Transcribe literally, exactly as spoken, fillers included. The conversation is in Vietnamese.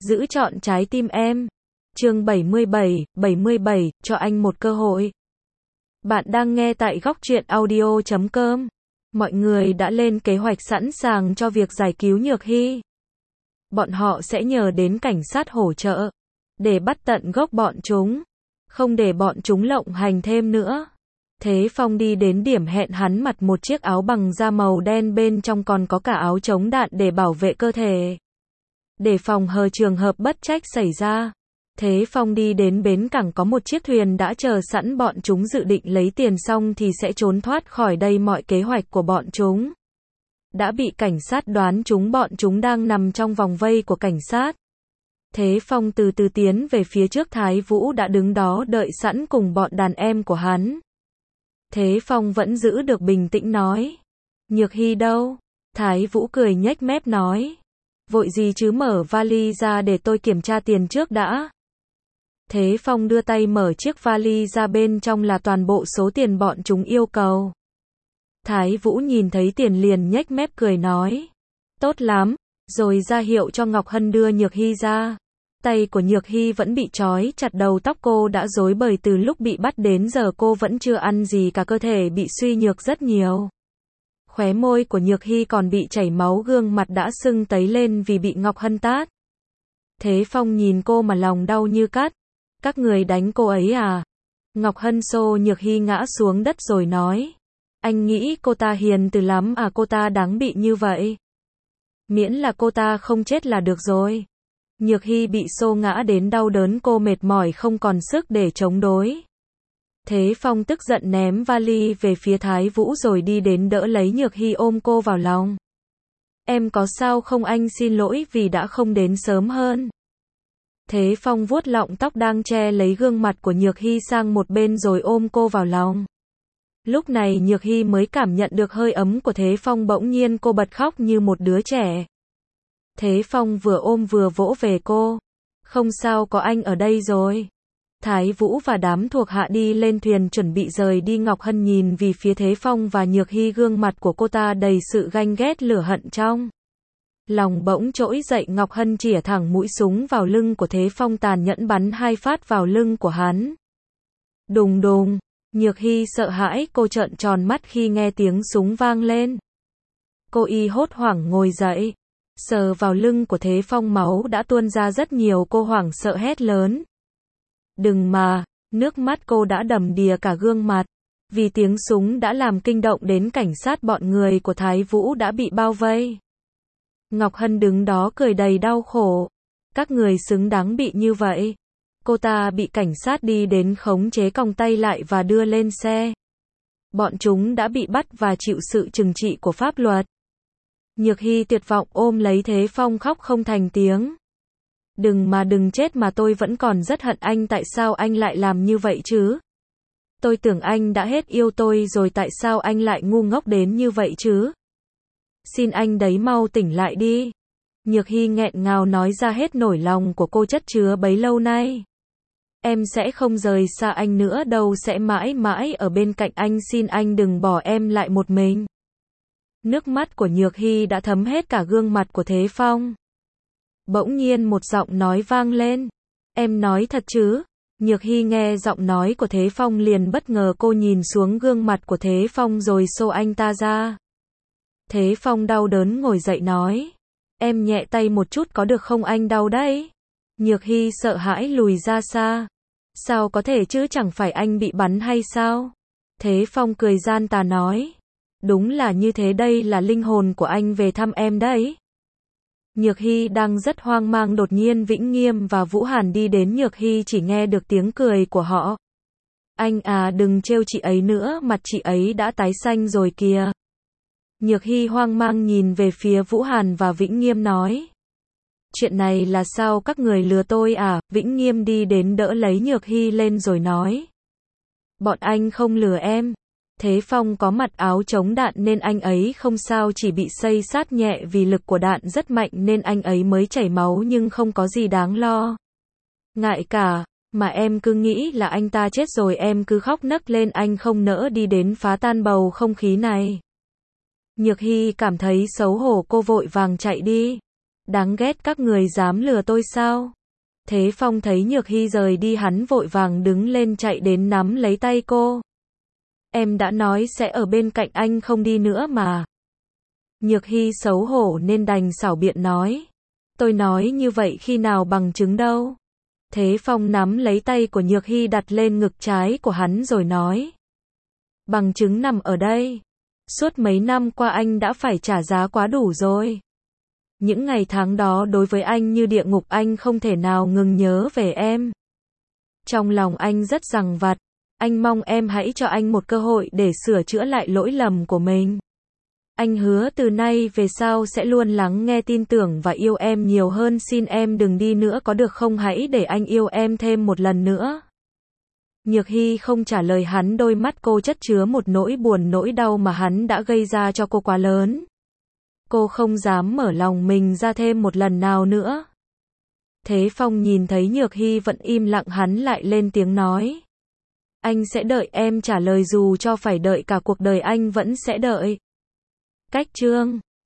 giữ trọn trái tim em. Chương bảy mươi bảy, bảy mươi bảy, cho anh một cơ hội. Bạn đang nghe tại góc truyện audio chấm com. Mọi người đã lên kế hoạch sẵn sàng cho việc giải cứu Nhược Hy. Bọn họ sẽ nhờ đến cảnh sát hỗ trợ, để bắt tận gốc bọn chúng, không để bọn chúng lộng hành thêm nữa. Thế Phong đi đến điểm hẹn, hắn mặc một chiếc áo bằng da màu đen, bên trong còn có cả áo chống đạn để bảo vệ cơ thể, để phòng hờ trường hợp bất trách xảy ra. Thế Phong đi đến bến cảng, có một chiếc thuyền đã chờ sẵn, bọn chúng dự định lấy tiền xong thì sẽ trốn thoát khỏi đây. Mọi kế hoạch của bọn chúng đã bị cảnh sát đoán trúng, bọn chúng đang nằm trong vòng vây của cảnh sát. Thế Phong từ từ tiến về phía trước, Thái Vũ đã đứng đó đợi sẵn cùng bọn đàn em của hắn. Thế Phong vẫn giữ được bình tĩnh nói: Nhược Hy đâu? Thái Vũ cười nhếch mép nói: Vội gì chứ, mở vali ra để tôi kiểm tra tiền trước đã. Thế Phong đưa tay mở chiếc vali ra, bên trong là toàn bộ số tiền bọn chúng yêu cầu. Thái Vũ nhìn thấy tiền liền nhếch mép cười nói: Tốt lắm, rồi ra hiệu cho Ngọc Hân đưa Nhược Hy ra. Tay của Nhược Hy vẫn bị trói chặt, đầu tóc cô đã rối bời, từ lúc bị bắt đến giờ cô vẫn chưa ăn gì cả, cơ thể bị suy nhược rất nhiều. Khóe môi của Nhược Hy còn bị chảy máu, gương mặt đã sưng tấy lên vì bị Ngọc Hân tát. Thế Phong nhìn cô mà lòng đau như cắt. Các người đánh cô ấy à? Ngọc Hân xô Nhược Hy ngã xuống đất rồi nói: Anh nghĩ cô ta hiền từ lắm à, cô ta đáng bị như vậy. Miễn là cô ta không chết là được rồi. Nhược Hy bị xô ngã đến đau đớn, cô mệt mỏi không còn sức để chống đối. Thế Phong tức giận ném vali về phía Thái Vũ rồi đi đến đỡ lấy Nhược Hy, ôm cô vào lòng. Em có sao không? Anh xin lỗi vì đã không đến sớm hơn. Thế Phong vuốt lọng tóc đang che lấy gương mặt của Nhược Hy sang một bên rồi ôm cô vào lòng. Lúc này Nhược Hy mới cảm nhận được hơi ấm của Thế Phong, bỗng nhiên cô bật khóc như một đứa trẻ. Thế Phong vừa ôm vừa vỗ về cô: Không sao, có anh ở đây rồi. Thái Vũ và đám thuộc hạ đi lên thuyền chuẩn bị rời đi. Ngọc Hân nhìn về phía Thế Phong và Nhược Hy, gương mặt của cô ta đầy sự ganh ghét lửa hận, trong lòng bỗng trỗi dậy. Ngọc Hân chĩa thẳng mũi súng vào lưng của Thế Phong, tàn nhẫn bắn hai phát vào lưng của hắn. Đùng đùng. Nhược Hy sợ hãi, cô trợn tròn mắt khi nghe tiếng súng vang lên. Cô y hốt hoảng ngồi dậy, sờ vào lưng của Thế Phong, máu đã tuôn ra rất nhiều, cô hoảng sợ hét lớn: Đừng mà! Nước mắt cô đã đầm đìa cả gương mặt, vì tiếng súng đã làm kinh động đến cảnh sát. Bọn người của Thái Vũ đã bị bao vây. Ngọc Hân đứng đó cười đầy đau khổ: Các người xứng đáng bị như vậy. Cô ta bị cảnh sát đi đến khống chế, còng tay lại và đưa lên xe. Bọn chúng đã bị bắt và chịu sự trừng trị của pháp luật. Nhược Hy tuyệt vọng ôm lấy Thế Phong khóc không thành tiếng. Đừng mà, đừng chết mà, tôi vẫn còn rất hận anh, tại sao anh lại làm như vậy chứ? Tôi tưởng anh đã hết yêu tôi rồi, tại sao anh lại ngu ngốc đến như vậy chứ? Xin anh đấy, mau tỉnh lại đi. Nhược Hy nghẹn ngào nói ra hết nỗi lòng của cô chất chứa bấy lâu nay. Em sẽ không rời xa anh nữa đâu, sẽ mãi mãi ở bên cạnh anh, xin anh đừng bỏ em lại một mình. Nước mắt của Nhược Hy đã thấm hết cả gương mặt của Thế Phong. Bỗng nhiên một giọng nói vang lên: Em nói thật chứ? Nhược Hy nghe giọng nói của Thế Phong liền bất ngờ, cô nhìn xuống gương mặt của Thế Phong rồi xô anh ta ra. Thế Phong đau đớn ngồi dậy nói: Em nhẹ tay một chút có được không, anh đau đấy. Nhược Hy sợ hãi lùi ra xa. Sao có thể chứ, chẳng phải anh bị bắn hay sao? Thế Phong cười gian tà nói: Đúng là như thế, đây là linh hồn của anh về thăm em đấy. Nhược Hy đang rất hoang mang, đột nhiên Vĩnh Nghiêm và Vũ Hàn đi đến. Nhược Hy chỉ nghe được tiếng cười của họ. Anh à, đừng trêu chị ấy nữa, mặt chị ấy đã tái xanh rồi kìa. Nhược Hy hoang mang nhìn về phía Vũ Hàn và Vĩnh Nghiêm nói: Chuyện này là sao, các người lừa tôi à? Vĩnh Nghiêm đi đến đỡ lấy Nhược Hy lên rồi nói: Bọn anh không lừa em. Thế Phong có mặc áo chống đạn nên anh ấy không sao, chỉ bị xây sát nhẹ vì lực của đạn rất mạnh nên anh ấy mới chảy máu, nhưng không có gì đáng lo ngại cả. Mà em cứ nghĩ là anh ta chết rồi, em cứ khóc nấc lên, anh không nỡ đi đến phá tan bầu không khí này. Nhược Hy cảm thấy xấu hổ, cô vội vàng chạy đi. Đáng ghét các người dám lừa tôi sao? Thế Phong thấy Nhược Hy rời đi hắn vội vàng đứng lên chạy đến nắm lấy tay cô. Em đã nói sẽ ở bên cạnh anh không đi nữa mà. Nhược Hy xấu hổ nên đành xảo biện nói. Tôi nói như vậy khi nào bằng chứng đâu. Thế Phong nắm lấy tay của Nhược Hy đặt lên ngực trái của hắn rồi nói. Bằng chứng nằm ở đây. Suốt mấy năm qua anh đã phải trả giá quá đủ rồi. Những ngày tháng đó đối với anh như địa ngục, anh không thể nào ngừng nhớ về em. Trong lòng anh rất dằng vặt, anh mong em hãy cho anh một cơ hội để sửa chữa lại lỗi lầm của mình. Anh hứa từ nay về sau sẽ luôn lắng nghe, tin tưởng và yêu em nhiều hơn, xin em đừng đi nữa có được không, hãy để anh yêu em thêm một lần nữa. Nhược Hy không trả lời hắn, đôi mắt cô chất chứa một nỗi buồn nỗi đau mà hắn đã gây ra cho cô quá lớn. Cô không dám mở lòng mình ra thêm một lần nào nữa. Thế Phong nhìn thấy Nhược Hy vẫn im lặng, hắn lại lên tiếng nói. Anh sẽ đợi em trả lời, dù cho phải đợi cả cuộc đời anh vẫn sẽ đợi. Cách chương